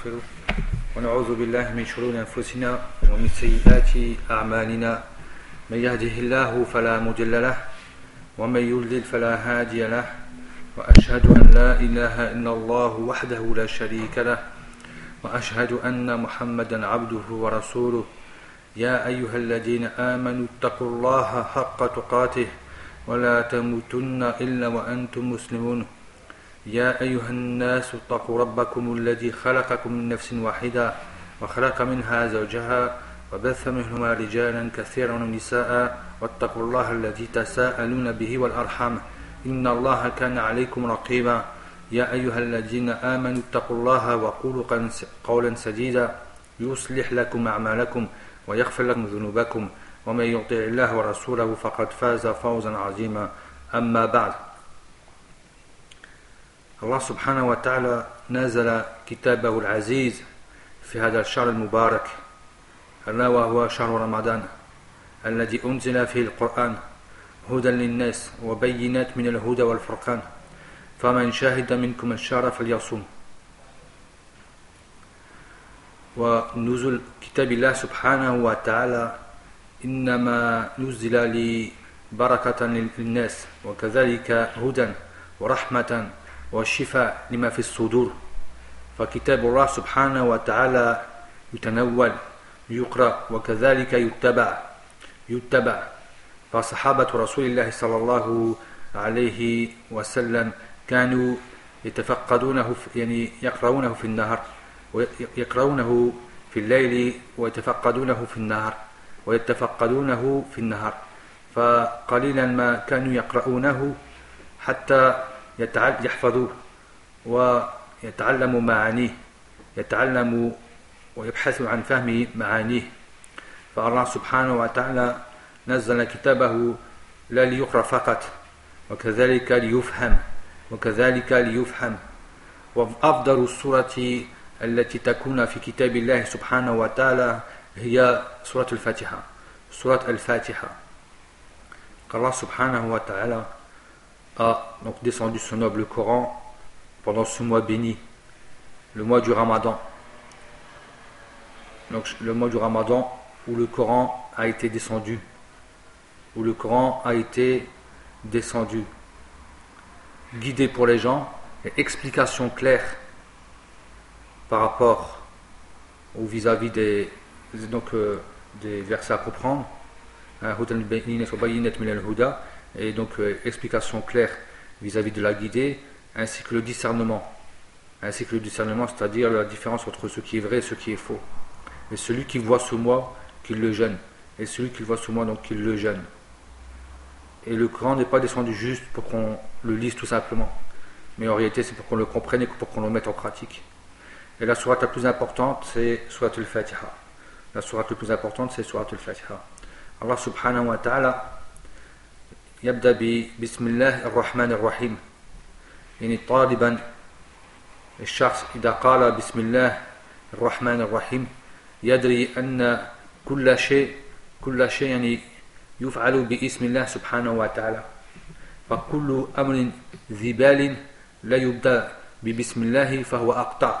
ونستغفره ونعوذ بالله من شرور أنفسنا ومن سيئات أعمالنا من يهده الله فلا مضل له ومن يضلل فلا هادي له وأشهد أن لا إله إلا الله وحده لا شريك له وأشهد أن محمدا عبده ورسوله يا أيها الذين آمنوا اتقوا الله حق تقاته ولا تموتن إلا وأنتم مسلمون يا أيها الناس اتقوا ربكم الذي خلقكم من نفس واحدة وخلق منها زوجها وبث منهما رجالا كثيرا ونساء واتقوا الله الذي تساءلون به والأرحام إن الله كان عليكم رقيبا يا أيها الذين آمنوا اتقوا الله وقولوا قولا سديدا يصلح لكم أعمالكم ويغفر لكم ذنوبكم ومن يطع الله ورسوله فقد فاز فوزا عظيما أما بعد. الله سبحانه وتعالى نزل كتابه العزيز في هذا الشهر المبارك ألا وهو شهر رمضان الذي أنزل فيه القرآن هدى للناس وبينات من الهدى والفرقان فمن شهد منكم الشهر فليصوم. ونزول كتاب الله سبحانه وتعالى إنما نزل لبركة للناس وكذلك هدى ورحمة والشفاء لما في الصدور. فكتاب الله سبحانه وتعالى يتنول يقرأ وكذلك يتبع. فصحابة رسول الله صلى الله عليه وسلم كانوا يتفقدونه يعني يقرؤونه في النهار ويقرؤونه في الليل ويتفقدونه في النهار فقليلا ما كانوا يقرؤونه حتى يحفظوه ويتعلموا معانيه يتعلموا ويبحثوا عن فهم معانيه. فالله سبحانه وتعالى نزل كتابه لا ليقرأ فقط وكذلك ليفهم. وأفضل السورة التي تكون في كتاب الله سبحانه وتعالى هي سورة الفاتحة. Allah subhanahu wa ta'ala a donc descendu son noble Coran pendant ce mois béni, le mois du Ramadan. Donc le mois du Ramadan où le Coran a été descendu, guidé pour les gens et explication claire par rapport au vis-à-vis des versets à comprendre, et donc explication claire vis-à-vis de la guidée, ainsi que le discernement, c'est-à-dire la différence entre ce qui est vrai et ce qui est faux. Et celui qui voit ce mois, qu'il le jeûne, et celui qui voit ce mois, donc qu'il le jeûne. Et le Coran n'est pas descendu juste pour qu'on le lise tout simplement, mais en réalité c'est pour qu'on le comprenne et pour qu'on le mette en pratique. Et la sourate la plus importante c'est sourate al-Fatiha. Allah subhanahu wa ta'ala يبدأ بسم الله الرحمن الرحيم. يعني طالبا الشخص إذا قال بسم الله الرحمن الرحيم يدري أن كل شيء يعني يفعل باسم الله سبحانه وتعالى. فكل أمر ذي بال لا يبدأ ببسم الله فهو أقطع.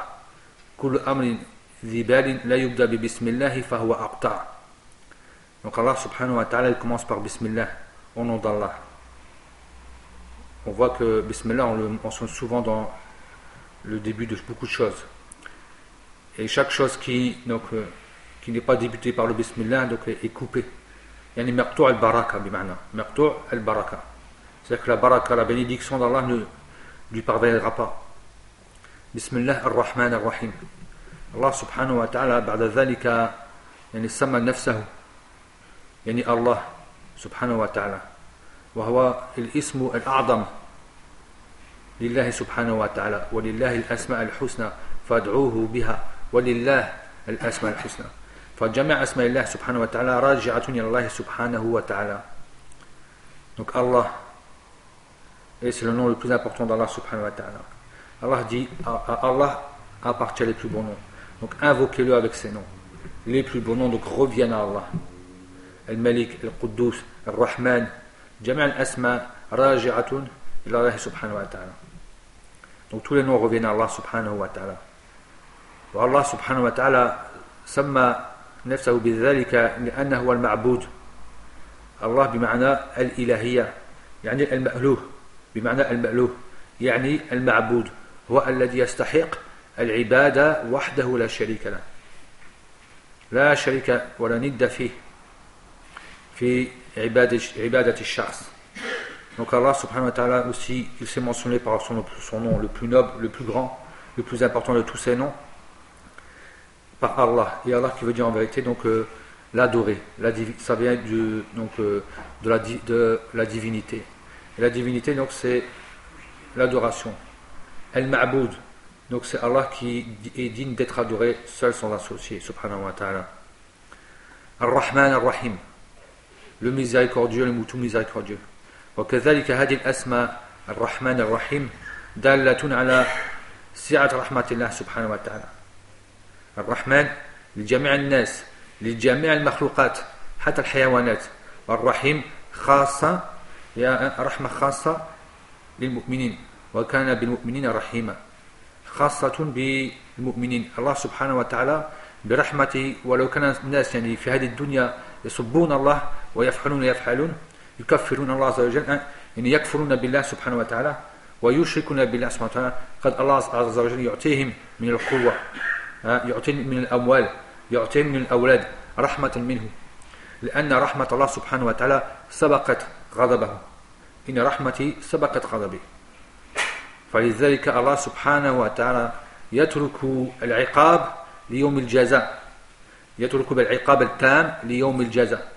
Donc Allah subhanahu wa ta'ala il commence par Bismillah, au nom d'Allah. On voit que Bismillah on le mentionne souvent dans le début de beaucoup de choses. Et chaque chose qui n'est pas débutée par le Bismillah donc est coupée. Yani maqtu' al-baraka bima'na. Maqtu' al-baraka. C'est-à-dire que la baraka, la bénédiction d'Allah ne lui parviendra pas. Bismillah ar-Rahman ar-Rahim. Allah subhanahu wa ta'ala بعد ذلك يعني سمى نفسه يعني الله سبحانه وتعالى وهو الاسم الأعظم لله سبحانه وتعالى ولله الأسماء الحسنى فادعوه بها ولله الأسماء الحسنى. فجميع أسماء الله سبحانه وتعالى راجعة إلى الله سبحانه وتعالى. Donc Allah, et c'est le nom le plus important d'Allah subhanahu wa ta'ala. Allah dit à Allah appartient les plus bons noms. Donc invoquez-le avec ses noms. Les plus bons noms donc reviennent à Allah. Al-Malik, Al-Quddus, Al-Rahman, Jami' al-Asma raji'atun ila Allah subhanahu wa ta'ala. Donc tous les noms reviennent à Allah subhanahu wa ta'ala. والله سبحانه وتعالى سمى نفسه بذلك لأنه هو المعبود. الله بمعنى الإلهية يعني المألوه، بمعنى المألوه يعني المعبود، هو الذي يستحق العبادة وحده لا شريك له، لا شريك ولا ند فيه في عبادة الشخص. Donc Allah subhanahu wa ta'ala aussi, il s'est mentionné par son nom le plus noble, le plus grand, le plus important de tous ses noms, par Allah. Et Allah qui veut dire en vérité donc l'adorer, ça vient de la divinité. Et la divinité donc c'est l'adoration. Al-Ma'boud, donc c'est Allah qui est digne d'être adoré seul sans associé, subhanahu wa ta'ala. Ar-Rahman Ar-Rahim, le miséricordieux, le tout miséricordieux. وكذلك هذه الأسماء الرحمن الرحيم دالة على سعة رحمة الله سبحانه وتعالى. الرحمن لجميع الناس، لجميع المخلوقات حتى الحيوانات، والرحيم خاصة، يا رحمة خاصة للمؤمنين، وكان بالمؤمنين رحيما، خاصة بالمؤمنين. الله سبحانه وتعالى برحمته، ولو كان الناس يعني في هذه الدنيا يسبون الله ويفعلون يكفرون الله عز وجل، يعني يكفرون بالله سبحانه وتعالى ويشركون بالله سبحانه وتعالى، قد الله عز وجل يعطيهم من القوة، يعطيهم من الأموال، يعطيهم من الأولاد رحمة منه، لأن رحمة الله سبحانه وتعالى سبقت غضبه، إن رحمتي سبقت غضبي. فلذلك الله سبحانه وتعالى يترك العقاب ليوم الجزاء، يترك بالعقاب التام ليوم الجزاء.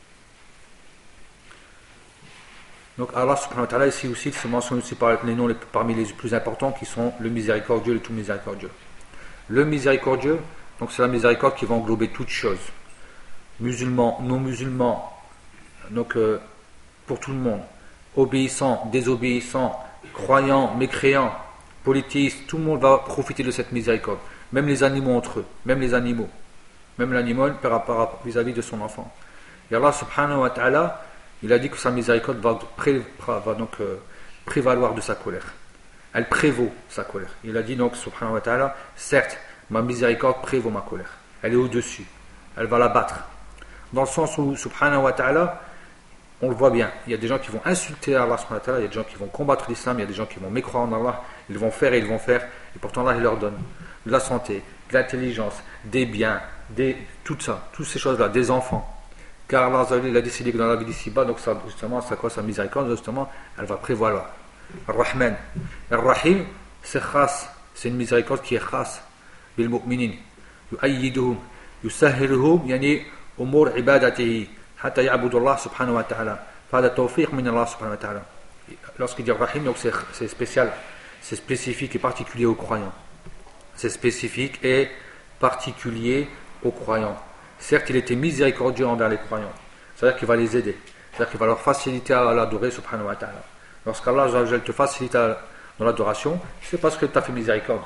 Donc Allah subhanahu wa ta'ala ici aussi se mentionne aussi par les noms parmi les plus importants qui sont le miséricordieux, le tout miséricordieux. Le miséricordieux, donc c'est la miséricorde qui va englober toutes choses, musulmans, non musulmans, donc pour tout le monde, obéissants, désobéissants, croyants, mécréants, politistes, tout le monde va profiter de cette miséricorde, même les animaux entre eux, même l'animal par rapport vis-à-vis de son enfant. Et Allah subhanahu wa ta'ala, il a dit que sa miséricorde va donc prévaloir de sa colère. Elle prévaut sa colère. Il a dit donc, subhanahu wa ta'ala, certes, ma miséricorde prévaut ma colère. Elle est au-dessus. Elle va la battre. Dans le sens où, subhanahu wa ta'ala, on le voit bien. Il y a des gens qui vont insulter Allah, subhanahu wa ta'ala. Il y a des gens qui vont combattre l'islam. Il y a des gens qui vont mécroire en Allah. Ils vont faire et ils vont faire. Et pourtant, Allah, il leur donne de la santé, de l'intelligence, des biens, tout ça, toutes ces choses-là, des enfants. Car Allah il a décidé que dans la vie d'ici-bas, donc ça, justement, c'est quoi sa miséricorde, justement, elle va prévaloir. Ar-Rahman. Ar-Rahim, c'est khas, c'est une miséricorde qui est khas. Bil mu'minin. Yu'ayyiduhum. Yusahhiruhum, yani umur ibadatihi. Hatta ya'budu Allah subhanahu wa ta'ala. Fada tawfiq min Allah subhanahu wa ta'ala. Lorsqu'il dit Ar-Rahim, donc c'est spécial, c'est spécifique et particulier aux croyants. C'est spécifique et particulier aux croyants. Certes, il était miséricordieux envers les croyants, c'est-à-dire qu'il va les aider, c'est-à-dire qu'il va leur faciliter à l'adorer, subhanahu wa ta'ala. Lorsqu'Allah te facilite dans l'adoration, c'est parce que tu as fait miséricorde.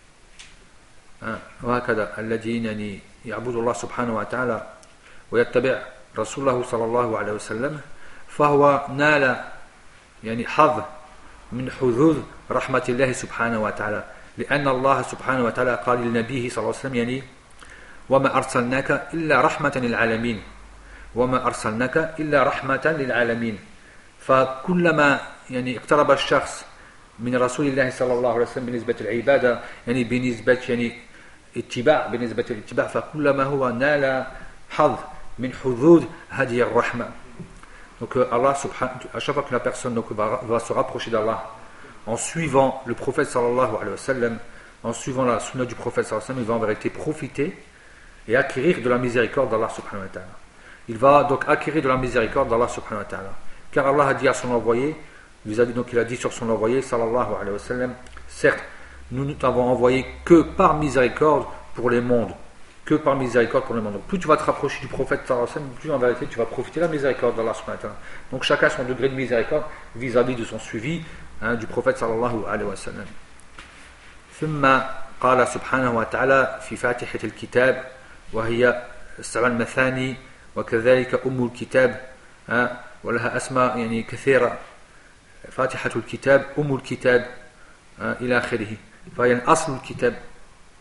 وهكذا الذين يعني يعبد الله سبحانه وتعالى ويتبع رسوله صلى الله عليه وسلم فهو نال يعني حظ من حظوظ رحمة الله سبحانه وتعالى لأن الله سبحانه وتعالى قال لنبيه صلى الله عليه وسلم يعني وما أرسلناك إلا رحمة للعالمين وما أرسلناك إلا رحمة للعالمين. فكلما يعني اقترب الشخص من رسول الله صلى الله عليه وسلم بالنسبة للعبادة يعني بالنسبة يعني اتباع بالنسبة للاتباع فكلما هو نال حظ من حظوظ هذه الرحمة. Donc Allah subhanahu à chaque fois que la personne donc, va se rapprocher d'Allah en suivant le prophète sallallahu alayhi wa sallam, en suivant la sunna du prophète sallallahu alayhi wa sallam, il va en vérité profiter et acquérir de la miséricorde d'Allah subhanahu wa ta'ala. Il va donc acquérir de la miséricorde d'Allah subhanahu wa ta'ala. Car Allah a dit à son envoyé, donc il a dit sur son envoyé, sallallahu alayhi wa sallam, certes, nous ne t'avons envoyé que par miséricorde pour les mondes. Que par miséricorde pour les mondes. Donc plus tu vas te rapprocher du prophète sallallahu alayhi wa sallam, plus en vérité tu vas profiter de la miséricorde d'Allah subhanahu wa ta'ala. Donc chacun son degré de miséricorde vis-à-vis de son suivi du prophète sallallahu alayhi wa sallam. ثم قال سبحانه وتعالى في فاتحة الكتاب وهي 7 المثاني وكذلك الكتاب ولها أسماء يعني كثيرة. فاتحة الكتاب الكتاب إلى آخره فهي أصل الكتاب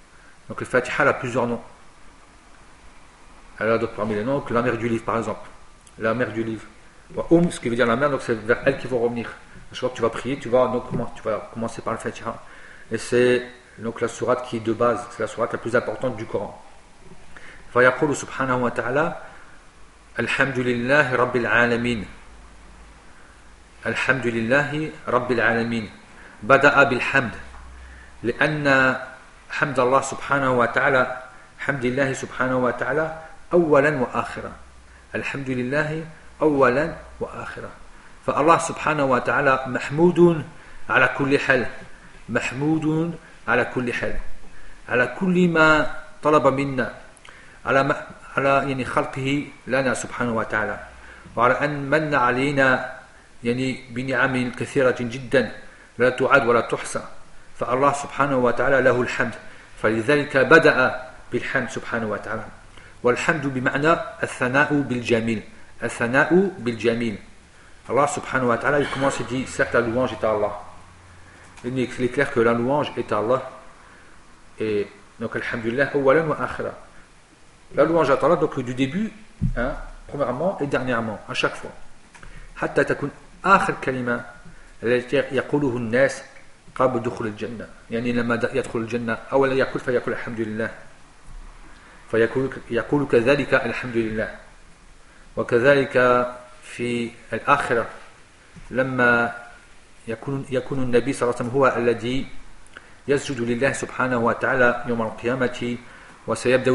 Donc le Fatiha elle a plusieurs noms. Elle a d'autres parmi les noms, que la mère du livre par exemple. La mère du livre. Ce qui veut dire la mère, donc c'est vers elle qu'il faut revenir. Chaque fois que tu vas prier, tu vas commencer par le Fatiha. Et c'est donc la sourate qui est de base, c'est la sourate la plus importante du Coran. فيقول سبحانه وتعالى الحمد لله رب العالمين الحمد لله رب العالمين بدأ بالحمد لأن حمد الله سبحانه وتعالى حمد الله سبحانه وتعالى أولا وآخرا الحمد لله أولا وآخرا فالله سبحانه وتعالى محمود على كل حال محمود على كل حال على كل ما طلب منا على يعني خلقه لنا سبحانه وتعالى وعلى أن من علينا يعني بنعم كثيرة جدا لا تعد ولا تحصى فالله سبحانه وتعالى له الحمد فلذلك بدأ بالحمد سبحانه وتعالى والحمد بمعنى الثناء بالجميل الثناء بالجميل Allah subhanahu wa ta'ala il commence et dit certes la louange est à Allah il est clair que la louange est à Allah et donc alhamdulillah awalan wa akhira la louange est à Allah donc du début hein, premièrement et dernièrement à chaque fois حتى تكون آخر كلمة التي يقوله الناس قبل دخول الجنة يعني لما يدخل الجنة أولا يقول فيقول الحمد لله فيقول كذلك الحمد لله وكذلك في الآخرة لما يكون النبي صلى الله عليه وسلم هو الذي يسجد لله سبحانه وتعالى يوم القيامة وسيبدأ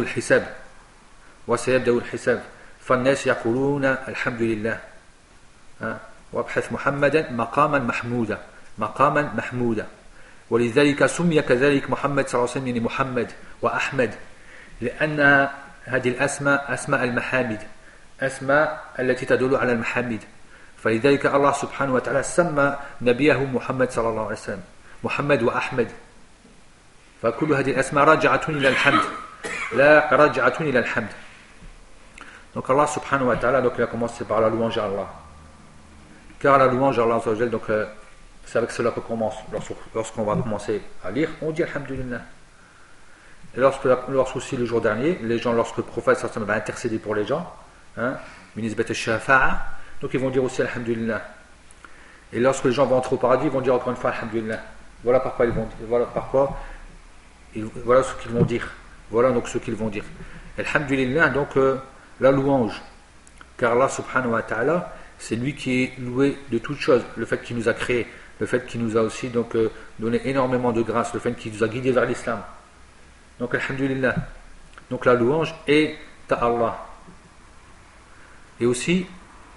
الحساب فالناس يقولون الحمد لله وابحث محمدا مقاما محمودا ولذلك سمي كذلك محمد صلى الله عليه وسلم يعني محمد وأحمد لأن هذه الأسماء أسماء المحامد أسماء التي تدل على المحامد فلذلك الله سبحانه وتعالى سمى نبيه محمد صلى الله عليه وسلم محمد وأحمد فكل هذه الأسماء راجعة إلى الحمد لا راجعة إلى الحمد donc Allah subhanahu wa ta'ala donc il a commencé par la louange à Allah car la louange à Allah donc c'est avec cela qu'on commence lorsqu'on va commencer à lire on dit alhamdulillah et lorsque aussi le jour dernier les gens lorsque le prophète va intercéder pour les gens hein, donc ils vont dire aussi alhamdulillah et lorsque les gens vont entrer au paradis ils vont dire encore une fois alhamdulillah voilà ce qu'ils vont dire voilà donc ce qu'ils vont dire alhamdulillah donc la louange car Allah subhanahu wa ta'ala c'est lui qui est loué de toutes choses le fait qu'il nous a créé le fait qu'il nous a aussi donc donné énormément de grâce le fait qu'il nous a guidés vers l'islam donc alhamdulillah donc la louange est à Allah et aussi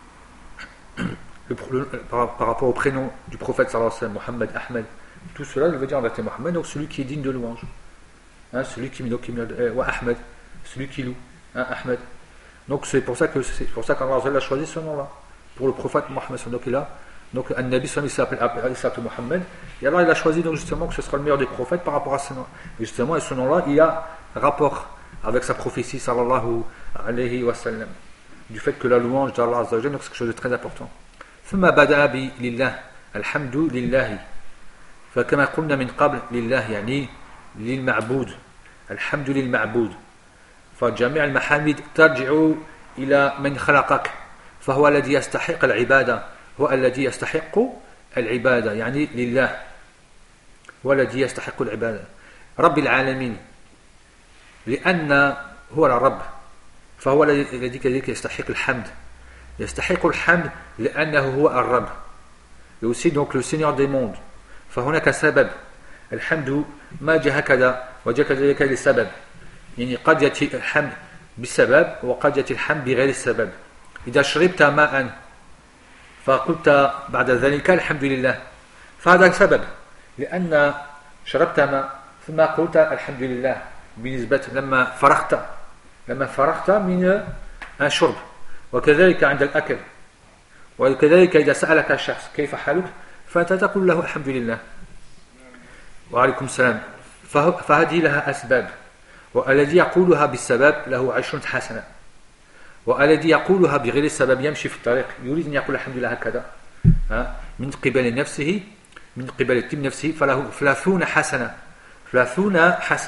par rapport au prénom du prophète sallallahu alayhi wa sallam Mohammed, Ahmed tout cela veut dire en vérité Mohammed donc celui qui est digne de louange hein, celui qui Ahmed celui qui loue hein, Ahmed donc c'est pour ça qu'Allah a choisi ce nom là pour le prophète Mohammed donc il a donc un Nabi il s'appelle Mohammed et alors il a choisi donc justement que ce sera le meilleur des prophètes par rapport à ce nom et justement et ce nom là il a rapport avec sa prophétie sallallahu alayhi wa sallam du fait que la louange d'Allah Azza wa Jalla donc c'est quelque chose de très important ثم بدأ بالله الحمد لله فكما قلنا من قبل لله يعني للمعبود الحمد للمعبود فجميع المحامد ترجع إلى من خلقك فهو الذي يستحق العبادة هو الذي يستحق العبادة يعني لله هو الذي يستحق العبادة رب العالمين لأن هو الرب فهو الذي كذلك يستحق الحمد يستحق الحمد لأنه هو الرب et aussi donc le Seigneur des mondes فهناك سبب الحمد ما جاء هكذا وجاء كذلك لسبب يعني قد يأتي الحمد بسبب وقد يأتي الحمد بغير السبب إذا شربت ماء فقلت بعد ذلك الحمد لله فهذا سبب لأن شربت ماء ثم قلت الحمد لله بنسبة لما فرغت من الشرب وكذلك عند الأكل وكذلك إذا سألك الشخص كيف حالك فأنت تقول له الحمد لله وعليكم السلام فهذه لها أسباب والذي يقولها بالسبب له 20 حسنة والذي يقولها بغير السبب يمشي في الطريق يريد أن يقول الحمد لله هكذا من قبل نفسه فله 30 حسنة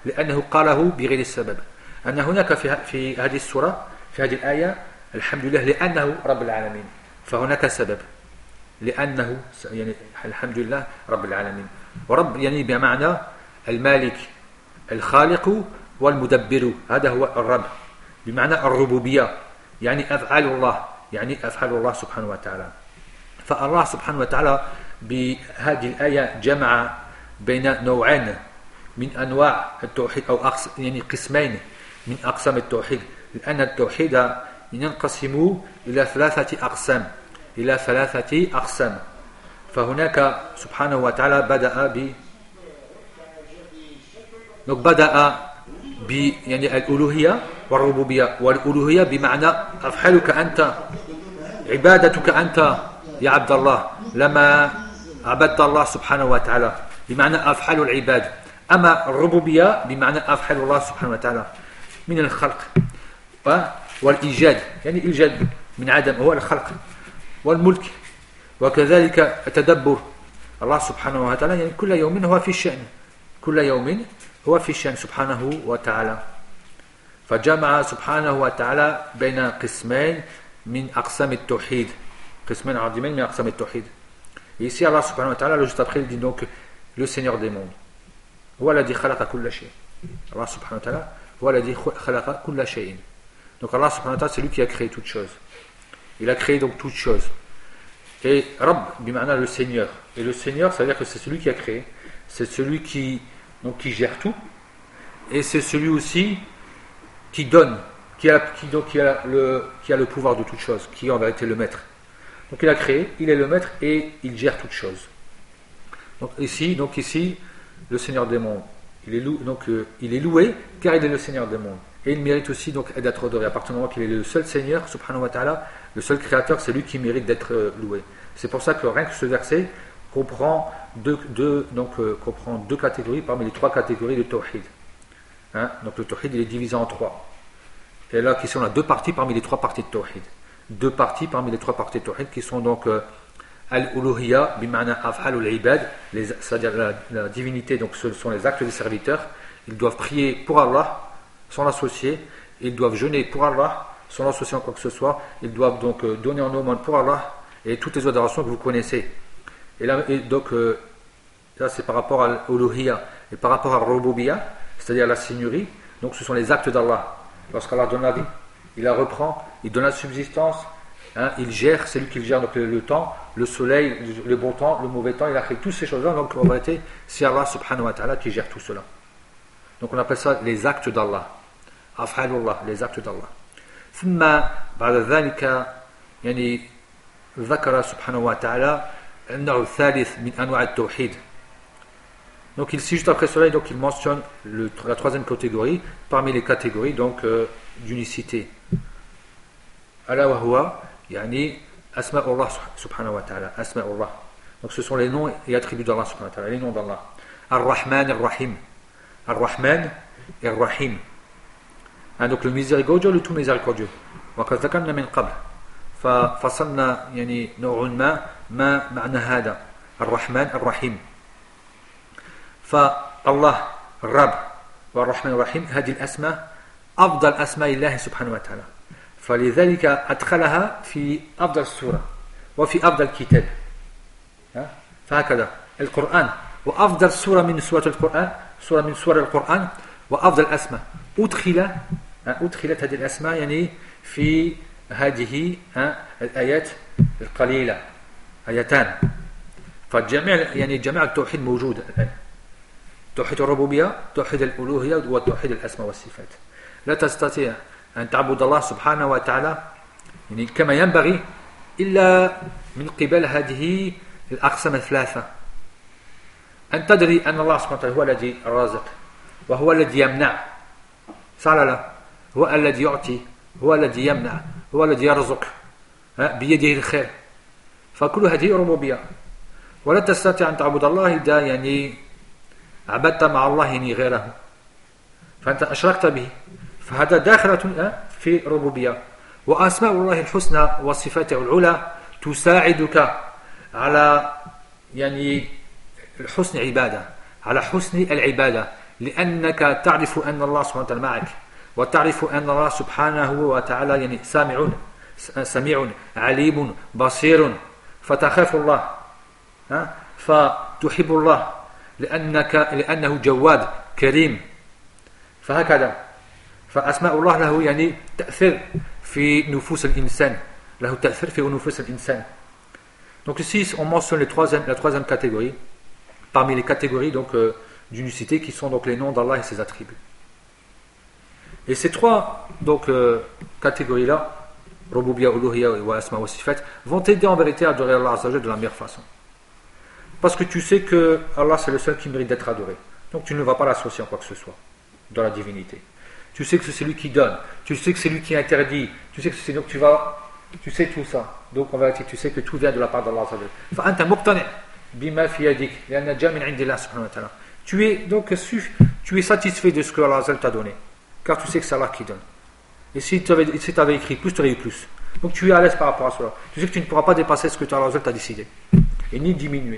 لأنه قاله بغير السبب. أن هناك في هذه السورة، في هذه الآية، الحمد لله لأنه رب العالمين، فهناك سبب، لأنه يعني الحمد لله رب العالمين. ورب يعني بمعنى المالك الخالق والمدبر، هذا هو الرب بمعنى الربوبية، يعني أفعال الله، يعني أفعال الله سبحانه وتعالى. فالله سبحانه وتعالى بهذه الآية جمع بين نوعين من أنواع التوحيد، أو يعني قسمين من أقسام التوحيد، لأن التوحيد ينقسم إلى ثلاثة أقسام. فهناك سبحانه وتعالى بدأ يعني الألوهية والربوبية. والألوهية بمعنى أفعالك أنت، عبادتك أنت يا عبد الله لما عبدت الله سبحانه وتعالى، بمعنى أفعال العباد. أما الربوبية بمعنى أفعال الله سبحانه وتعالى من الخلق والإيجاد، يعني إيجاد من عدم هو الخلق، والملك، وكذلك التدبر. الله سبحانه وتعالى يعني كل يوم هو في الشأن، كل يوم هو في الشأن سبحانه وتعالى. فجمع سبحانه وتعالى بين قسمين من أقسام التوحيد، قسمين عظيمين من أقسام التوحيد. Ici Allah subhanahu wa ta'ala, juste après, il dit donc le Seigneur des mondes. هو الذي خلق كل شيء. Allah subhanahu wa ta'ala, هو الذي خلق كل شيء. Donc Allah subhanahu wa ta'ala, c'est lui qui a créé toutes choses. Il a créé donc toutes choses. Et Rabb, bima'na le Seigneur. Et le Seigneur, ça veut dire que c'est celui qui a créé, c'est celui qui gère tout, et c'est celui aussi qui donne, qui a le pouvoir de toutes choses, qui est en vérité le maître. Donc il a créé, il est le maître et il gère toutes choses. Donc ici, le Seigneur des mondes, il est loué car il est le Seigneur des mondes. Et il mérite aussi donc d'être adoré. À partir du moment qu'il est le seul Seigneur, subhanahu wa ta'ala, le seul créateur, c'est lui qui mérite d'être loué. C'est pour ça que rien que ce verset comprend deux catégories parmi les trois catégories de tawhid. Donc le tawhid, il est divisé en trois. Et là, qui sont là deux parties parmi les trois parties de tawhid. Deux parties parmi les trois parties de tawhid qui sont donc al-uluhiyya bima'na af'al al-ibad, c'est-à-dire la divinité. Donc ce sont les actes des serviteurs. Ils doivent prier pour Allah sans l'associer, ils doivent jeûner pour Allah sans l'associer en quoi que ce soit, ils doivent donc donner en aumône pour Allah et toutes les adorations que vous connaissez. Et donc ça c'est par rapport à l'uluhiyya. Et par rapport à al-rububiyya, c'est-à-dire la seigneurie, donc ce sont les actes d'Allah. Lorsqu'Allah donne la vie, il la reprend, il donne la subsistance, il gère, c'est lui qui gère donc le temps, le soleil, le bon temps, le mauvais temps, il a créé toutes ces choses-là. Donc en réalité, c'est Allah subhanahu wa ta'ala qui gère tout cela. Donc on appelle ça les actes d'Allah, af'alullah, les actes d'Allah. ثم بعد ذلك يعني ذكر سبحانه وتعالى النوع الثالث من أنواع التوحيد. Donc ici juste après cela, donc il mentionne la troisième catégorie parmi les catégories donc d'unicité. Ala wa huwa yani asma'ullah subhanahu wa ta'ala, asma'ullah. Donc ce sont les noms et attributs d'Allah subhanahu wa ta'ala, les noms d'Allah. Ar-Rahman Ar-Rahim. Ar-Rahman et Ar-Rahim. Donc le miséricordieux, le tout miséricordieux. وقد ذكرنا من قبل ففصلنا يعني نوع ما معنى هذا الرحمن الرحيم. فالله الرب والرحمن الرحيم هذه الأسماء أفضل أسماء الله سبحانه وتعالى، فلذلك أدخلها في أفضل السورة وفي أفضل كتاب. فهكذا القرآن وأفضل سورة من سورة القرآن، سورة من سور القرآن وأفضل أسماء أدخلت هذه الأسماء يعني في هذه الآيات القليلة، آيتان. فالجميع يعني جميع التوحيد موجود الآن، توحيد الربوبية، توحيد الألوهية، وتوحيد الأسماء والصفات. لا تستطيع أن تعبد الله سبحانه وتعالى يعني كما ينبغي إلا من قبل هذه الأقسام الثلاثة. أن تدري أن الله سبحانه وتعالى هو الذي الرازق، وهو الذي يمنع، صح لا؟ هو الذي يعطي، هو الذي يمنع، هو الذي يرزق، بيده الخير. فكل هذه ربوبية. ولا تستطيع أن تعبد الله إذا يعني عبدت مع الله يعني غيره، فأنت أشركت به، فهذا داخلة في ربوبية. وأسماء الله الحسنى وصفاته العلى تساعدك على يعني حسن عبادة، على حسن العبادة، لأنك تعرف أن الله سبحانه وتعالى معك وتعرف أن الله سبحانه وتعالى يعني سميع عليم بصير فتخاف الله فتحب الله لأنه جواد كريم فهكذا فأسماء الله له يعني تأثير في نفوس الإنسان له تأثير في نفوس الإنسان. Donc ici on mentionne la troisième catégorie parmi les catégories donc d'unicité qui sont donc les noms d'Allah et ses attributs. Et ces trois donc catégories là Rububiyya, Uluhiyya wa Asma wa Sifat vont t'aider en vérité à adorer Allah Azza wa Jalla de la meilleure façon. Parce que tu sais que Allah c'est le seul qui mérite d'être adoré. Donc tu ne vas pas l'associer en quoi que ce soit dans la divinité. Tu sais que c'est lui qui donne, tu sais que c'est lui qui interdit, tu sais que c'est donc tu sais tout ça. Donc en vérité tu sais que tout vient de la part d'Allah Azza wa Jalla. Fa anta muqtani' bima fi yadik li'anna ja'a min 'indillah subhanahu wa ta'ala. Tu es satisfait de ce que Allah Azza wa Jalla t'a donné car tu sais que c'est Allah qui donne. Et si tu avais écrit plus, tu aurais eu plus. Donc tu es à l'aise par rapport à cela. Tu sais que tu ne pourras pas dépasser ce que Allah Azza wa Jalla t'a décidé et ni diminuer.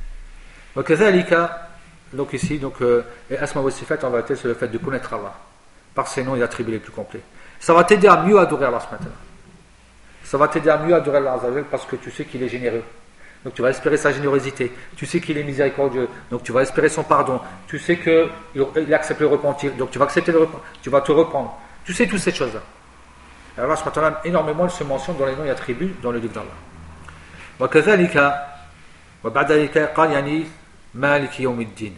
Donc ici, et Asma wa Sifat en vérité c'est le fait de connaître Allah par ses noms et attributs les plus complets. Ça va t'aider à mieux adorer Allah subhanahu wa ta'ala. Ça va t'aider à mieux adorer Allah Azza wa Jalla parce que tu sais qu'il est généreux. Donc tu vas espérer sa générosité. Tu sais qu'il est miséricordieux. Donc tu vas espérer son pardon. Tu sais qu'il accepte le repentir. Donc tu vas accepter le repentir. Tu vas te reprendre. Tu sais toutes ces choses-là. Alors Allah subhanahu wa ta'ala énormément il se mentionne dans les noms et attributs dans le livre d'Allah. وكذلك وبعد ذلك قال يعني مالك يوم الدين.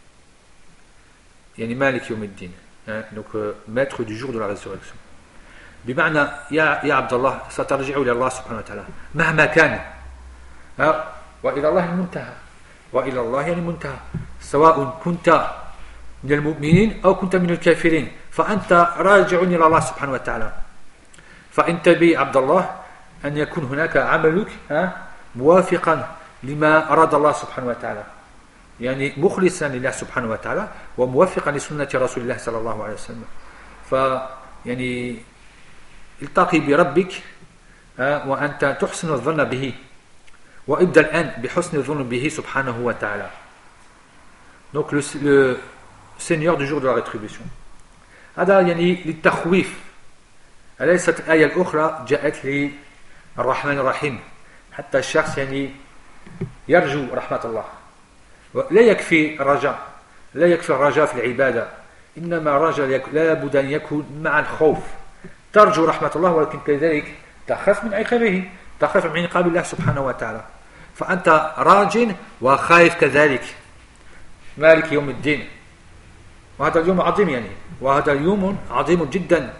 يعني مالك يوم الدين. Donc maître du jour de la résurrection. بمعنى يا عبد الله سترجع إلى الله سبحانه وتعالى مهما كان وإلى الله المنتهى وإلى الله يعني المنتهى سواء كنت من المؤمنين أو كنت من الكافرين فأنت راجع إلى الله سبحانه وتعالى. فانتبه عبد الله أن يكون هناك عملك موافقا لما أراد الله سبحانه وتعالى يعني مخلصا لله سبحانه وتعالى وموافقا لسنة رسول الله صلى الله عليه وسلم. فيعني التقي بربك وأنت تحسن الظن به وابدأ الآن بحسن الظن به سبحانه وتعالى. Donc le Seigneur du jour de la rétribution. هذا يعني للتخويف. أليست الآية الأخرى جاءت للرحمن الرحيم حتى الشخص يعني يرجو رحمة الله. لا يكفي الرجاء لا يكفي الرجاء في العبادة إنما الرجاء لا بد أن يكون مع الخوف. ترجو رحمة الله ولكن كذلك تخاف من عقابه تخاف من عقاب الله سبحانه وتعالى. فأنت راج وخائف كذلك. مالك يوم الدين وهذا اليوم عظيم يعني وهذا اليوم عظيم جدا.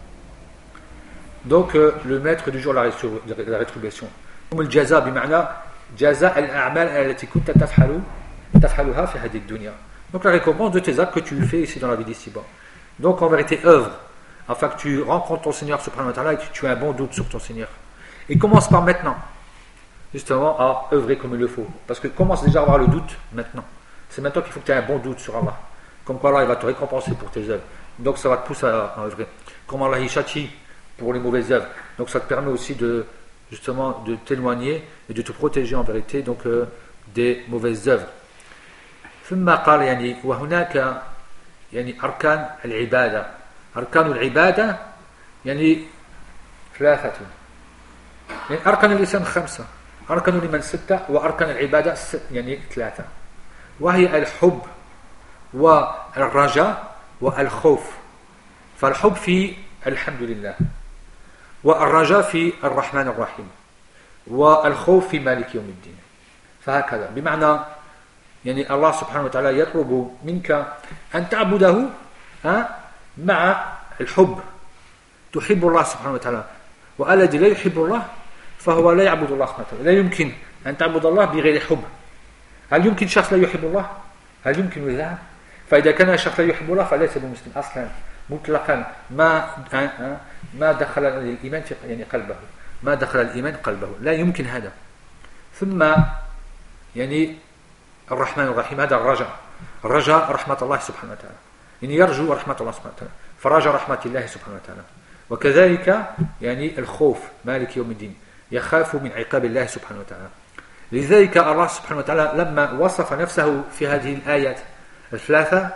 Donc le maître du jour de la rétribution. يوم الجزاء بمعنى جزاء الأعمال التي كنت تفعلها في هذه الدنيا. Donc la récompense de tes actes que tu fais ici dans la vie d'ici-bas. Donc en vérité œuvre afin que tu rencontres ton Seigneur subhanahu wa ta'ala et que tu aies un bon doute sur ton Seigneur. Et commence par maintenant justement à œuvrer comme il le faut. Parce que commence déjà à avoir le doute maintenant. C'est maintenant qu'il faut que tu aies un bon doute sur Allah. Comme quoi Allah il va te récompenser pour tes œuvres. Donc ça va te pousser à œuvrer. Comme Allah il châtie pour les mauvaises œuvres. Donc ça te permet aussi justement de t'éloigner et de te protéger en vérité donc des mauvaises œuvres. ثم قال يعني وهناك يعني أركان العبادة. أركان العبادة يعني ثلاثة. يعني أركان الإسلام 5 أركان الإيمان 6 وأركان العبادة يعني 3 وهي الحب والرجاء والخوف. فالحب في الحمد لله والرجاء في الرحمن الرحيم والخوف في مالك يوم الدين. فهكذا بمعنى يعني الله سبحانه وتعالى يطلب منك أن تعبده مع الحب. تحب الله سبحانه وتعالى والذي لا يحب الله فهو لا يعبد الله سبحانه وتعالى. لا يمكن أن تعبد الله بغير حب. هل يمكن شخص لا يحب الله؟ هل يمكن ذلك؟ فإذا كان شخص لا يحب الله فليس بمسلم أصلا مطلقا. ما دخل الإيمان في يعني قلبه ما دخل الإيمان قلبه لا يمكن هذا. ثم يعني الرحمن الرحيم هذا الرجاء رحمة الله سبحانه وتعالى يعني يرجو رحمة الله سبحانه وتعالى فرجاء رحمة الله سبحانه وتعالى. وكذلك يعني الخوف مالك يوم الدين يخاف من عقاب الله سبحانه وتعالى. لذلك الله سبحانه وتعالى لما وصف نفسه في هذه الآيات الثلاثة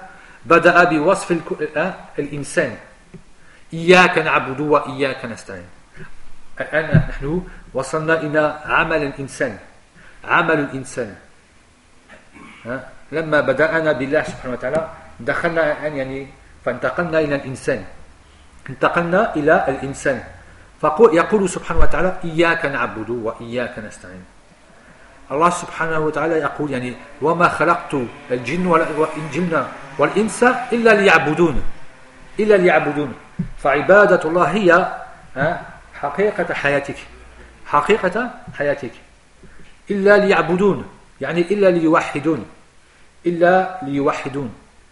بدأ بوصف الإنسان إياك نعبد وإياك نستعين. الآن نحن وصلنا إلى عمل الإنسان. لما بدأنا بالله سبحانه وتعالى دخلنا يعني فانتقلنا إلى الإنسان. انتقلنا إلى الإنسان. يقول سبحانه وتعالى إياك نعبد وإياك نستعين. الله سبحانه وتعالى يقول يعني وما خلقت الجن والإنس إلا ليعبدون. فعبادة الله هي حقيقة حياتك إلا ليعبدون يعني إلا ليوحدون.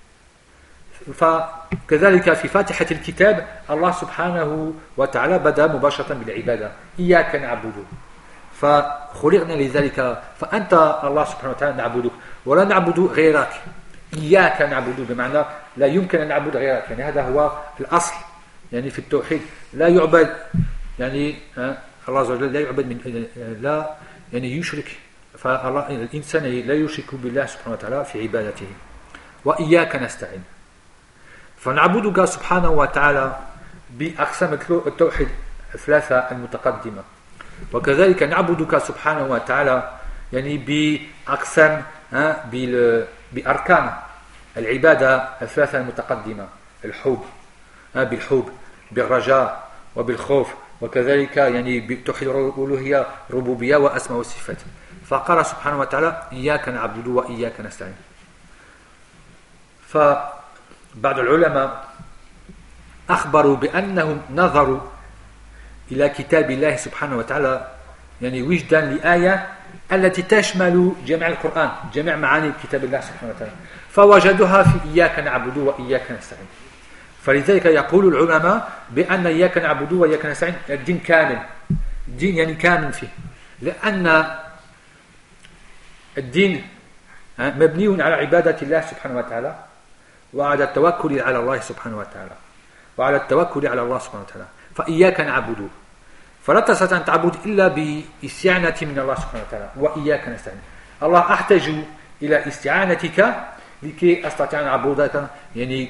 فكذلك في فاتحة الكتاب الله سبحانه وتعالى بدأ مباشرة بالعبادة إياك نعبد. فخلقنا لذلك فأنت الله سبحانه وتعالى نعبدك ولا نعبد غيرك. إياك نعبد بمعنى لا يمكن أن نعبد غيرك يعني هذا هو الأصل يعني في التوحيد. لا يعبد يعني الله عز وجل لا يعبد من لا يعني يشرك. فالله الإنسان لا يشرك بالله سبحانه وتعالى في عبادته. وإياك نستعين. فنعبدك سبحانه وتعالى بأقسام التوحيد الثلاثة المتقدمة. وكذلك نعبدك سبحانه وتعالى يعني بأقسام بأركان العبادة الثلاثة المتقدمة. بالحب بالرجاء وبالخوف. وكذلك يعني بتوحيد الألوهية ربوبية وأسماء وصفات. فقال سبحانه وتعالى إياك نعبد وإياك نستعين. فبعض العلماء أخبروا بأنهم نظروا إلى كتاب الله سبحانه وتعالى يعني وجدا لآية التي تشمل جميع القرآن جميع معاني كتاب الله سبحانه وتعالى فوجدوها في إياك نعبد وإياك نستعين. فلذلك يقول العلماء بأن إياك نعبد وإياك نستعين الدين كامل. الدين يعني كامل فيه لأن الدين مبني على عبادة الله سبحانه وتعالى وعلى التوكل على الله سبحانه وتعالى وعلى التوكل على الله سبحانه وتعالى. فإياك نعبد فلا تستطيع أن تعبد إلا باستعانة من الله سبحانه وتعالى وإياك نستعين. الله أحتاج إلى استعانتك لكي أستطيع أن أعبدك يعني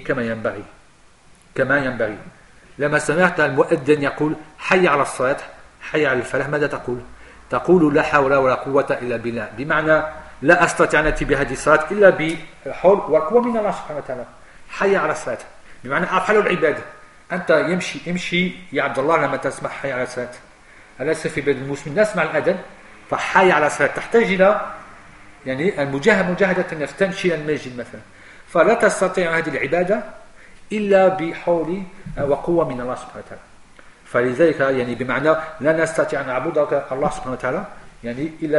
كما ينبغي. لما سمعت المؤذن يقول حي على الصلاة حي على الفلاح ماذا تقول؟ تقول لا حول ولا قوة إلا بالله بمعنى لا أستطيع أن أتي بهذه الصلاة إلا بالحول والقوة من الله سبحانه وتعالى. حي على الصلاة بمعنى أفعل العبادة. أنت يمشي يا عبد الله لما تسمع حي على الصلاة. أليس في بلد المسلمين نسمع الأذان فحي على الصلاة تحتاج إلى يعني مجاهدة النفس تمشي إلى المسجد مثلا. فلا تستطيع هذه العبادة إلا بحول وقوة من الله سبحانه وتعالى. فلذلك يعني بمعنى لا نستطيع أن نعبد الله سبحانه وتعالى يعني إلا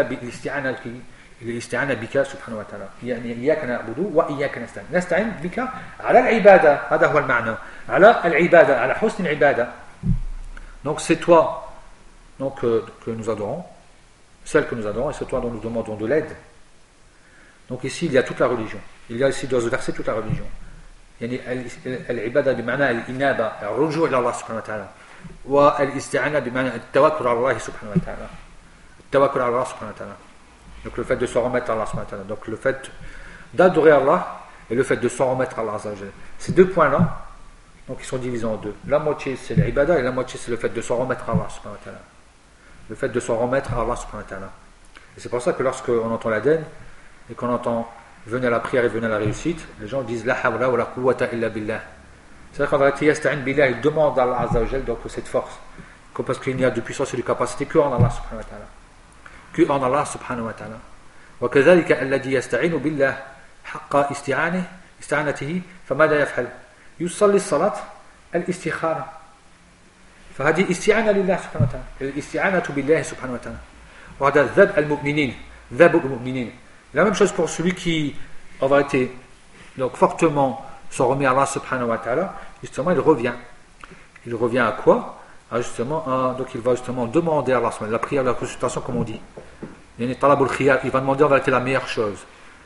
بالاستعانة بك سبحانه وتعالى. يعني إياك نعبد وإياك نستعين بك على العبادة. هذا هو المعنى على العبادة على حسن العبادة. Donc c'est toi donc, que nous adorons, celle que nous adorons et c'est toi dont nous demandons de l'aide. Donc ici il y a toute la religion. Il y a ici dans ce verset toute la religion. يعني العبادة بمعنى الإنابة الرجوع إلى الله سبحانه وتعالى والاستعانة بمعنى التوكل على الله سبحانه وتعالى. التوكل على الله سبحانه وتعالى. Donc le fait de se remettre à Allah subhanahu wa ta'ala. Donc le fait d'adorer Allah et le fait de se remettre à Allah azza wa jalla. Ces deux points-là, donc ils sont divisés en deux. La moitié c'est l'ibada et la moitié c'est le fait de se remettre à Allah subhanahu wa ta'ala. Le fait de se remettre à Allah subhanahu wa ta'ala. Et c'est pour ça que lorsqu'on entend l'adhan et qu'on entend venez à la prière et venez à la réussite, les gens disent la hawla wa la quwwata illa billah. C'est-à-dire qu'en vérité yasta'in billah, il demande à Allah azza wa jalla donc cette force. Parce qu'il n'y a de puissance et de capacité que en Allah subhanahu wa ta'ala. Que en Allah subhanahu wa ta'ala. وكذلك الذي يستعين بالله حق استعانته فماذا يفعل؟ يصلي الصلاة الاستخارة. فهذه استعانة لله سبحانه وتعالى. الاستعانة بالله سبحانه وتعالى. وهذا ذب المؤمنين. La même chose pour celui qui en vérité donc fortement se remet à Allah subhanahu wa ta'ala, justement il revient. Il revient à quoi? Donc il va justement demander à Allah, la prière, la consultation comme on dit. Il va demander en vérité la meilleure chose.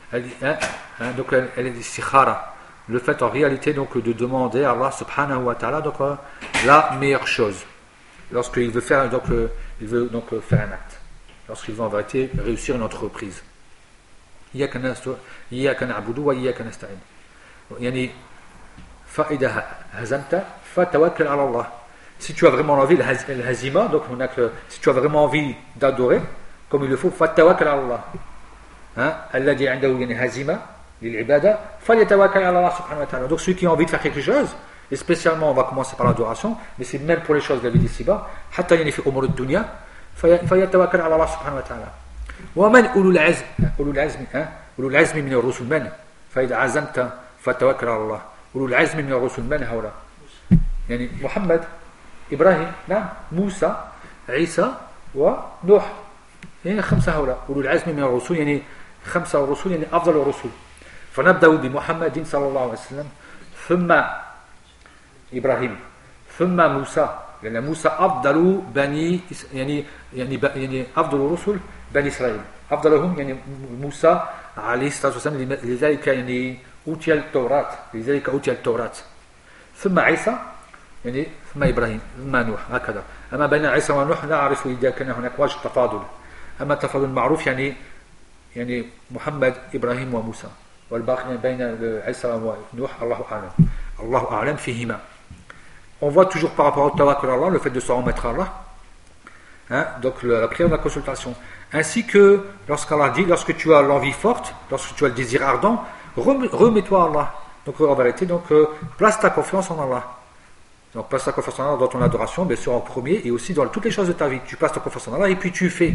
Donc elle est istikhara. Le fait en réalité donc de demander à Allah subhanahu wa ta'ala donc la meilleure chose. Lorsqu'il veut faire donc faire un acte. Lorsqu'il veut en vérité réussir une entreprise. إياك نعبد وإياك نستعين. يعني فإذا هزمت فتوكل على الله. Si tu as vraiment envie, le hazima, donc si tu as vraiment envie d'adorer, comme il le faut, fatawakkal ala Allah. Alladhi indahu yani hazima lil'ibada, falyatawakkal ala Allah subhanahu wa ta'ala. Donc celui qui a envie de faire quelque chose, et spécialement on va commencer par l'adoration, mais c'est même pour les choses de la vie d'ici-bas, hatta yani fi umur ad-dunya, falyatawakkal ala Allah subhanahu wa ta'ala. Wa man ulul azmi min ar-rusul man, fa idha azamta fatawakkal ala Allah. ulul azmi min ar-rusul man haula. Yani Muhammad, إبراهيم نعم موسى عيسى ونوح يعني 5 هؤلاء أولو العزم من الرسل يعني 5 رسل يعني أفضل الرسل. فنبدأ بمحمد صلى الله عليه وسلم ثم إبراهيم ثم موسى لأن موسى أفضل بني يعني أفضل الرسل بني إسرائيل أفضلهم يعني موسى عليه الصلاة والسلام لذلك يعني أوتي التوراة ثم عيسى يعني ثم إبراهيم ثم نوح هكذا. أما بين عيسى ونوح لا أعرف إذا كان هناك وجه تفاضل. أما التفاضل المعروف يعني محمد إبراهيم وموسى والباقي بين عيسى ونوح الله أعلم فيهما. On voit toujours par rapport au tawakkul Allah le fait de se remettre à Allah, donc la prière de la consultation, ainsi que lorsqu'Allah dit lorsque tu as l'envie forte, lorsque tu as le désir ardent, remets-toi à Allah. Donc en vérité place ta confiance en Allah. Donc place ta confiance en Allah dans ton adoration, bien sûr en premier, et aussi dans toutes les choses de ta vie. Tu places ta confiance en Allah et puis tu fais.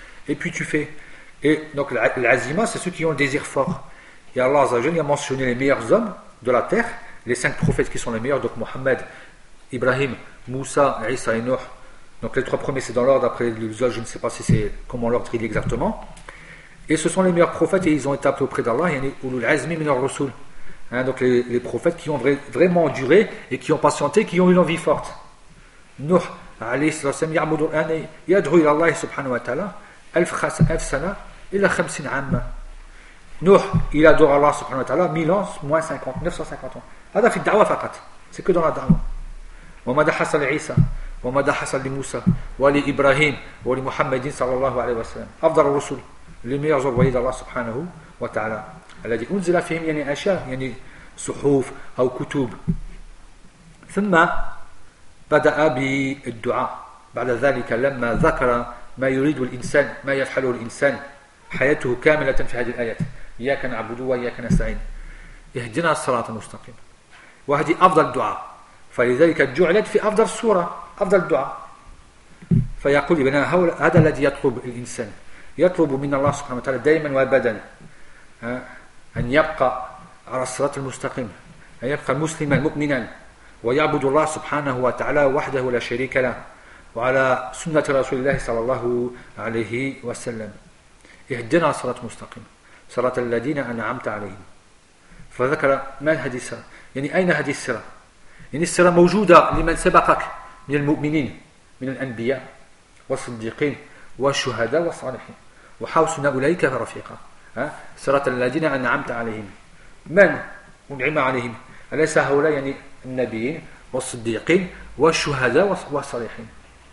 Et donc l'azima, c'est ceux qui ont le désir fort. Et Allah Azza wa Jalla a mentionné les meilleurs hommes de la terre, les 5 prophètes qui sont les meilleurs, donc Mohammed, Ibrahim, Moussa, Isa et Nuh. Donc les 3 premiers c'est dans l'ordre, après l'usage je ne sais pas si c'est comment l'ordre il est exactement. Et ce sont les meilleurs prophètes et ils ont été appelés auprès d'Allah, yani ulul azmi min ar-rusul. Donc les prophètes qui ont vraiment enduré et qui ont patienté, qui ont eu l'envie forte. Nuh alayhi salam yad'u ila Allah subhanahu wa ta'ala 1000 sana ila 50 amma. Nuh il adore Allah subhanahu wa ta'ala 1000 ans moins 50 950 ans. هذا في الدعوة فقط. C'est que dans la da'wah. وماذا حصل لعيسى وماذا حصل لموسى ولإبراهيم ولمحمد صلى الله عليه وسلم أفضل الرسل les meilleurs envoyés d'Allah subhanahu wa ta'ala الذي أنزل فيهم يعني أشياء يعني صحف أو كتب. ثم بدأ بالدعاء بعد ذلك لما ذكر ما يريد الإنسان ما يفعله الإنسان حياته كاملة في هذه الآيات إياك نعبد وإياك نستعين اهدنا الصراط المستقيم. وهذه أفضل دعاء فلذلك جعلت في أفضل سورة أفضل الدعاء. فيقول ابن هذا الذي يطلب الإنسان يطلب من الله سبحانه وتعالى دائما وابدا أن يبقى على الصراط المستقيم أن يبقى مسلما مؤمنا ويعبد الله سبحانه وتعالى وحده لا شريك له وعلى سنة رسول الله صلى الله عليه وسلم. اهدنا الصراط المستقيم صراط الذين أنعمت عليهم. فذكر ما هذه الصراط يعني أين هذه الصراط يعني الصراط موجودة لمن سبقك من المؤمنين من الأنبياء والصديقين والشهداء والصالحين وحسن أولئك رفيقا. صراط الذين أنعمت عليهم من أنعم عليهم أليس هؤلاء يعني النبيين والصديقين والشهداء والصالحين.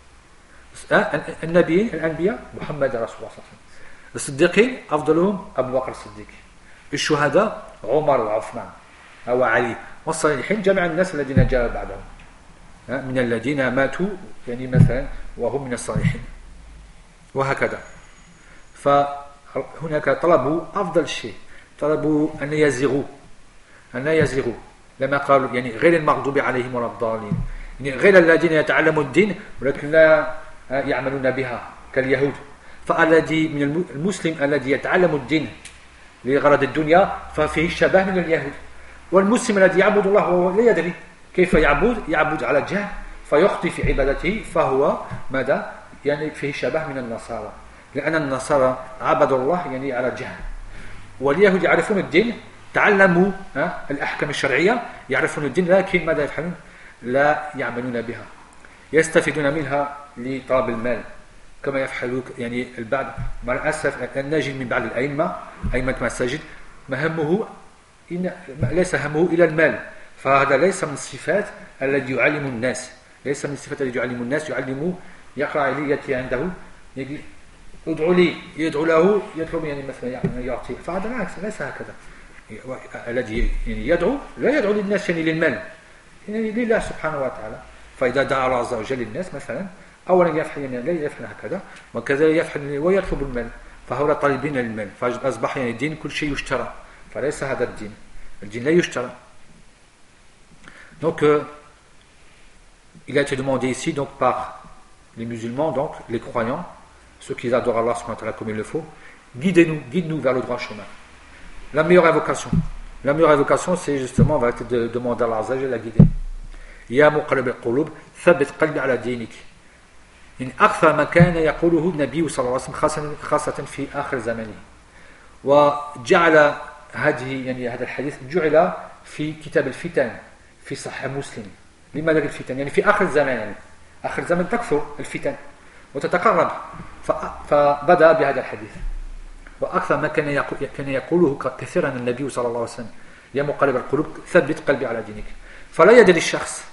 النبيين الأنبياء محمد رسول الله صلى الله عليه وسلم. الصديقين أفضلهم أبو بكر الصديق. الشهداء عمر وعثمان أو علي. والصالحين جميع الناس الذين جاءوا بعدهم من الذين ماتوا يعني مثلا وهم من الصالحين وهكذا. فهناك طلبوا أفضل شيء طلبوا أن يزيغوا لما قالوا يعني غير المغضوب عليهم ولا الضالين يعني غير الذين يتعلموا الدين ولكن لا يعملون بها كاليهود. فالذي من المسلم الذي يتعلم الدين لغرض الدنيا ففيه شبه من اليهود. والمسلم الذي يعبد الله وهو لا يدري كيف يعبد على جهل فيخطي في عبادته فهو ماذا يعني فيه شبه من النصارى لأن النصارى عبدوا الله يعني على جهل واليهود يعرفون الدين تعلموا الأحكام الشرعية يعرفون الدين لكن ماذا يفعلون لا يعملون بها يستفيدون منها لطلب المال كما يفعل يعني البعض مع الأسف نجد من بعض أئمة مساجد همه ليس همه إلى المال. فهذا ليس من الصفات التي يعلم الناس يعلم يقرأ لي يأتي عنده يدعو له يطلب يعني مثلا يعني يعطي. فهذا العكس ليس هكذا elle a dit يدعو لا يدعو للناس يعني للمال يعني لله سبحانه وتعالى فإذا دعا الله عز وجل للناس مثلا أولا يفعل يعني لا يفعل هكذا وكذا يفعل ويطلب المال فهؤلاء طالبين للمال فأصبح يعني الدين كل شيء يشترى فليس هذا الدين لا يشترى. Donc il a été demandé ici donc par les musulmans, donc les croyants, ceux qui adorent Allah subhanahu wa ta'ala comme il le faut, guide-nous vers le droit chemin. La meilleure invocation, c'est justement, on va être de demander à Allah Azza wa Jalla la guider. Ya muqallib al-qulub, thabbit qalbi ala dinik. In akthar ma kana yaquluhu an-nabiy sallallahu alayhi wa sallam khasatan fi akhir zamani. Wa ja'ala hadhihi yani hadha al-hadith ju'ila fi kitab al-fitan fi sahih Muslim. لماذا الفتن؟ يعني في آخر الزمان يعني آخر الزمان تكثر الفتن وتتقرب فبدأ بهذا الحديث وأكثر ما كان يقوله كثيرا النبي صلى الله عليه وسلم يا مقلب القلوب ثبت قلبي على دينك فلا يدري الشخص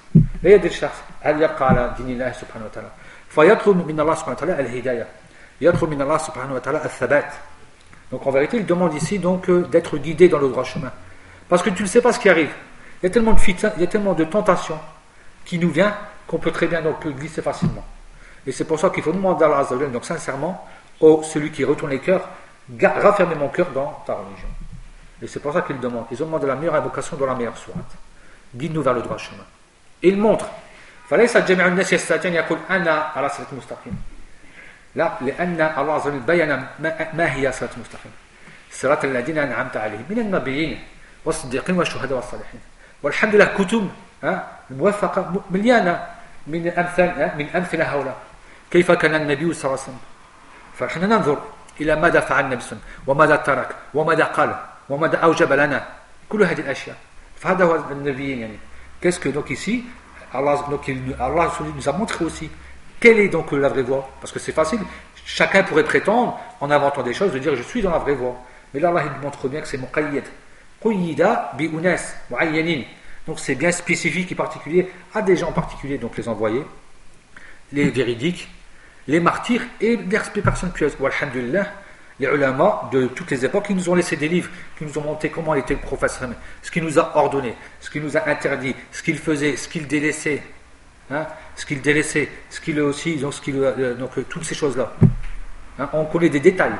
هل يبقى على دين الله سبحانه وتعالى فيطلب من الله سبحانه وتعالى الهداية يطلب من الله سبحانه وتعالى الثبات. Donc en vérité il demande ici donc d'être guidé dans le droit chemin parce que tu ne sais pas ce qui arrive, il y a tellement de fitna, il y a tellement de tentations qui nous vient qu'on peut très bien donc glisser facilement. Et c'est pour ça qu'il faut demander à Allah Azza wa Jalla, donc sincèrement, celui qui retourne les cœurs, raffermer mon cœur dans ta religion. Et c'est pour ça qu'ils demandent. Ils ont demandé la meilleure invocation dans la meilleure sourate. Guide-nous vers le droit chemin. Et il montre. فليس جميع الناس يستطيعون يقول أنا على صراط مستقيم. لا لأن الله عز وجل بين ما هي صراط مستقيم. صراط الذين أنعمت عليهم من النبيين والصديقين والشهداء والصالحين. والحمد لله كتب الموفقة مليانة من أمثلة هؤلاء كيف كان النبي صلى الله عليه وسلم فنحن ننظر إلى ماذا فعل النبي صلى الله عليه وسلم وماذا ترك وماذا قال وماذا أوجب لنا كل هذه الأشياء فهذا هو النبي يعني. Qu'est-ce que donc ici Allah nous a montré aussi quelle est donc la vraie voie, parce que c'est facile, chacun pourrait prétendre en inventant des choses de dire je suis dans la vraie voie, mais là Allah il montre bien que c'est muqayyad quyida bi unas muayyanin. Donc c'est bien spécifique et particulier à des gens particuliers, donc les envoyés, les véridiques, les martyrs et les personnes pieuses. Walhamdulillah, les ulama de toutes les époques qui nous ont laissé des livres, qui nous ont montré comment était le prophète, ce qu'il nous a ordonné, ce qu'il nous a interdit, ce qu'il faisait, ce qu'il délaissait, ce qu'il aussi, donc, toutes ces choses-là. On connaît des détails.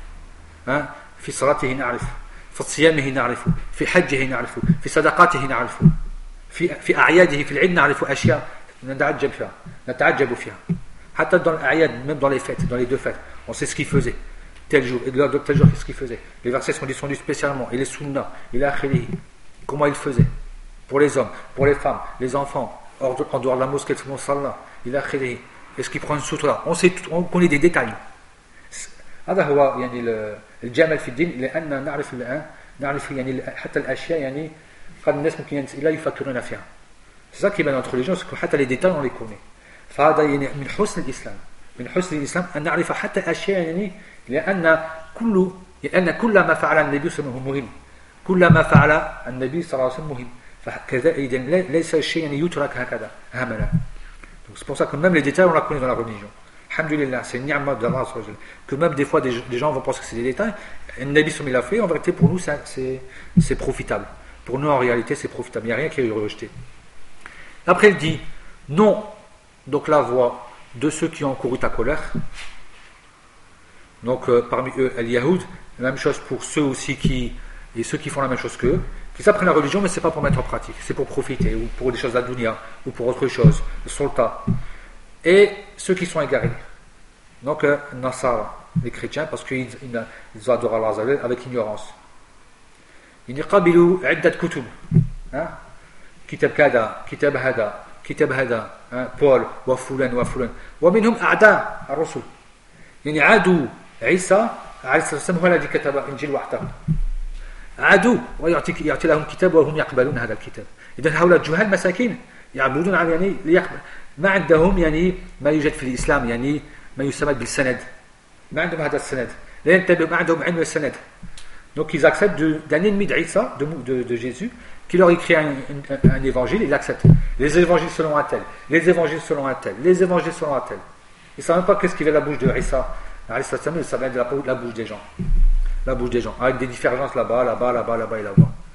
في صلاته نعرف في صيامه نعرف في حجه نعرف في صدقاته نعرف في أعياده في العيد نعرف أشياء نتعجب فيها حتى dans الأعياد même dans les fêtes, dans les deux fêtes on sait ce qu'il faisait tel jour et tel jour qu'est-ce qu'il faisait, les versets sont descendus spécialement et les sunnahs et l'akhiri comment il faisait pour les hommes, pour les femmes, les enfants en dehors de la mosquée de Moussalla et l'akhiri, est-ce qu'il prend une sutra, on connaît des détails. هذا هو يعني الجمال في الدين لأن نعرف الآن نعرف يعني حتى الأشياء يعني قد الناس ممكن لا يفكرون فيها. C'est ça qui est bien notre religion, c'est que حتى les détails on les connaît. فهذا يعني من حسن الإسلام أن نعرف حتى أشياء يعني لأن كل ما فعل النبي صلى الله عليه وسلم مهم. كل ما فعل النبي صلى الله عليه وسلم مهم. فكذا إذا ليس الشيء يعني يترك هكذا هملا. Donc c'est pour ça que même les détails on les connaît dans la religion. Alhamdulillah, c'est une ni'ma d'Allah que même des fois des gens vont penser que c'est des détails. Un Nabi il l'a fait, en vérité pour nous c'est profitable. Pour nous en réalité c'est profitable, il n'y a rien qui est rejeté. Après il dit non, donc la voix de ceux qui ont couru ta colère. Donc parmi eux al-Yahoud, la même chose pour ceux aussi ceux qui font la même chose qu'eux, qui apprennent la religion mais c'est pas pour mettre en pratique, c'est pour profiter ou pour des choses de la dunya ou pour autre chose, le sultan. Et ceux qui sont égarés. Donc, Nasara, les chrétiens, parce qu'ils adorent Allah avec ignorance. Ils يقابلوا عدة كتب كتاب كذا كتاب هذا كتاب هذا بول وفلان ومنهم أعداء الرسل يعني عادوا عيسى عليه الصلاة والسلام هو الذي كتب إنجيل وحده عادوا ويعطي لهم كتاب وهم يقبلون هذا الكتاب. إذن هؤلاء الجهال مساكين يعبدون على يعني ما عندهم يعني ما يوجد في الإسلام يعني ما يسمى بالسند ما عندهم هذا السند لا ينتبه ما عندهم علم السند. Donc ils acceptent d'un ennemi d'Isa, de Jésus, qui leur écrit un évangile, ils acceptent. Les évangiles selon un tel, les évangiles selon un tel, les évangiles selon un tel. Ils ne savent même pas qu'est-ce qui vient de la bouche de Isa. Ça vient de la bouche des gens. La bouche des gens, avec des divergences là-bas et là-bas.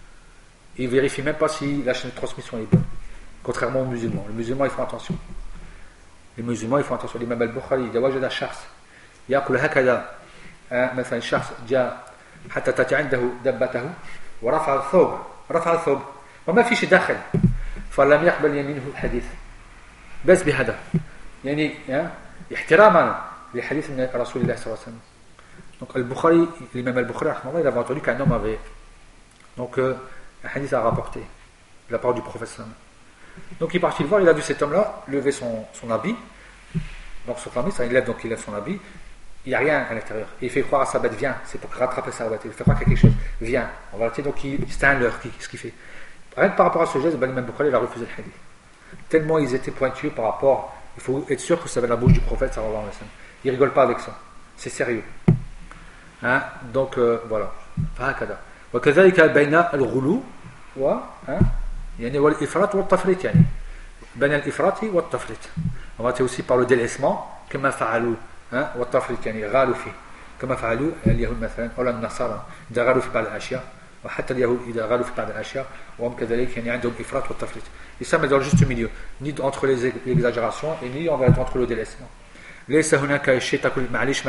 ils ne vérifient même pas si la chaîne de transmission est bonne. Contrairement aux musulmans. Les musulmans, ils font attention. Les musulmans, ils font attention. L'imam al-Bukhari, il dit وجد شخص يأكل هكذا مثلا شخص جاء حتى تأتي عنده دبته ورفع الثوب وما فيش داخل فلم يقبل يمينه الحديث بس بهذا يعني احتراما لحديث من رسول الله صلى الله عليه وسلم. Donc al-Bukhari, l'imam al-Bukhari, il avait entendu qu'un homme avait donc un hadith à rapporter de la part du prophète sallallahu alayhi wa sallam. Donc il est parti le voir, il a vu cet homme-là lever son habit, donc son famille, ça il lève son habit, il n'y a rien à l'intérieur. Et il fait croire à sa bête, viens, c'est pour rattraper sa bête, il fait croire qu'il y a quelque chose, viens, on va l'arrêter, donc c'est un leurre, ce qu'il fait. Rien que par rapport à ce geste, l'imam Bukhari il a refusé le hadith. Tellement ils étaient pointus par rapport, il faut être sûr que ça va de la bouche du prophète sallallahu alayhi wa sallam. Il ne rigole pas avec ça, c'est sérieux. Donc voilà. فهكذا وكذلك بين الغلو و يعني والإفراط والتفريط يعني بين الإفراط والتفريط. On va aussi par le délaissement كما فعلوا والتفريط يعني غالوا فيه كما فعلوا اليهود مثلا أو النصارى إذا غالوا في بعض الأشياء وحتى اليهود إذا غالوا في بعض الأشياء وهم كذلك يعني عندهم إفراط والتفريط. Et ça met dans le juste milieu, ni entre l'exagération et ni entre le délaissement. ليس هناك شيء تقول معليش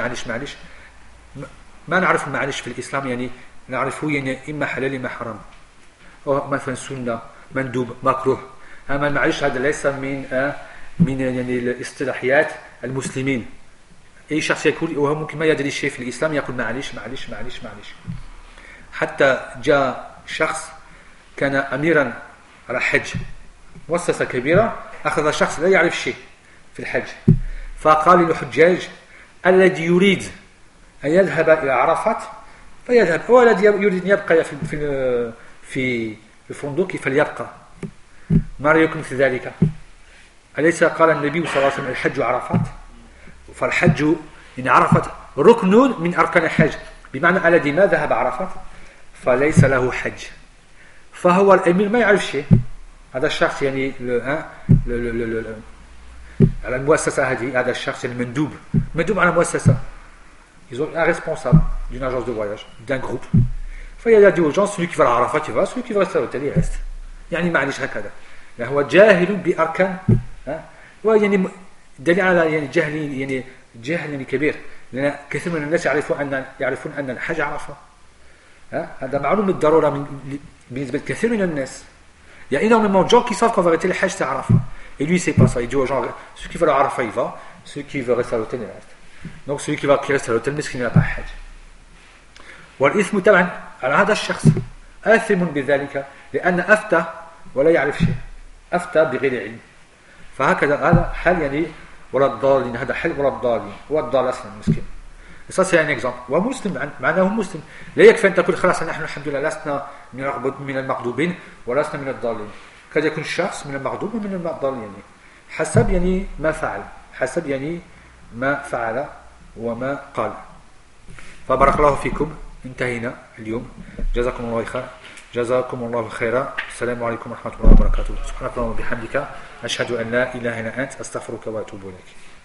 ما نعرف المعليش في الإسلام يعني نعرفه يعني إما حلال إما حرام أو مثلا سنة مندوب مكروه. أما المعليش هذا ليس من يعني الاصطلاحيات المسلمين. أي شخص يقول وهو ممكن ما يدري شيء في الإسلام يقول معليش. حتى جاء شخص كان أميرا على حج مؤسسة كبيرة أخذ شخص لا يعرف شيء في الحج فقال للحجاج الذي يريد أن يذهب إلى عرفات فيذهب والذي يريد أن يبقى في الفندق فليبقى. ما رأيكم في ذلك؟ أليس قال النبي صلى الله عليه وسلم الحج عرفات؟ فالحج إن عرفت ركن من أركان الحج بمعنى الذي ما ذهب عرفات فليس له حج. فهو الأمير ما يعرف شيء. هذا الشخص يعني على المؤسسة هذه هذا الشخص يعني مندوب على المؤسسة. Ils ont un responsable d'une agence de voyage, d'un groupe. فإذا dit aux gens, celui qui va à Arafat, il va, celui qui va rester à l'hôtel, il reste. يعني معليش هكذا. هو جاهل بأركان. ويعني دليل على يعني جهل يعني كبير. لأن كثير من الناس يعرفون أن الحج عرفة. هذا معلوم بالضرورة بالنسبة لكثير من الناس. Il y a énormément de gens qui savent qu'en vérité le Hajj c'est Arafat. Et lui c'est pas ça. Il dit aux gens, celui qui va à Arafat il va, celui qui veut rester à l'hôtel il reste. Donc celui qui reste à l'hôtel مسكين n'a pas Hajj. والإثم طبعا على هذا الشخص آثم بذلك لأن أفتى ولا يعرف شيء. أفتى بغير علم. فهكذا هذا حال يعني ولا الضالين هذا حال ولا الضالين هو الضال أصلا مسكين. Et ça c'est un exemple. ومسلم معناه مسلم. لا يكفي أن تقول خلاص نحن الحمد لله لسنا من المغضوبين ولسنا من الضالين. قد يكون الشخص من المغضوب ومن الضالين يعني حسب يعني ما فعل حسب يعني ما فعل وما قال. فبارك الله فيكم. انتهينا اليوم. جزاكم الله خيرا. السلام عليكم ورحمة الله وبركاته. سبحانك اللهم وبحمدك أشهد أن لا إله إلا أنت أستغفرك وأتوب إليك.